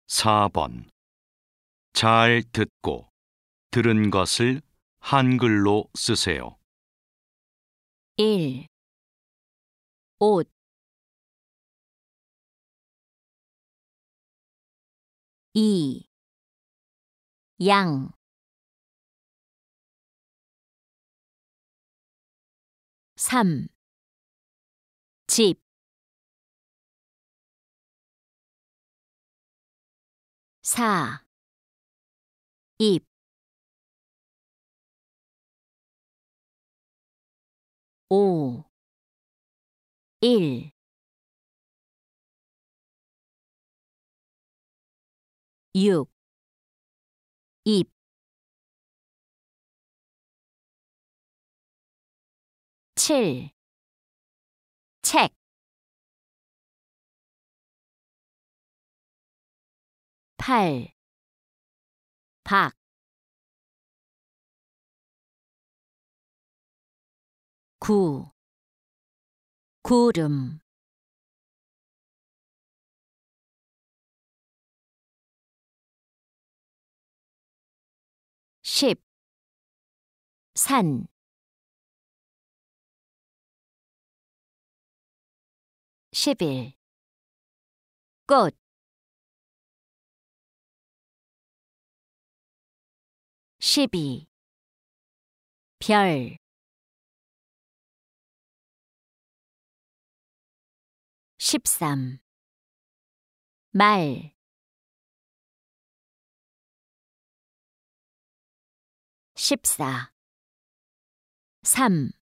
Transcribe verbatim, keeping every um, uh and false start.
사 번. 잘 듣고 들은 것을 한글로 쓰세요. 일. 옷. 이. 양. 삼. 집. 사. 입. 오. 일. 육. 입. 칠. 책. 팔. 박. 구. 구름. 십. 산. 십일. 꽃. 십이. 별. 십삼. 말. 십사. 삼.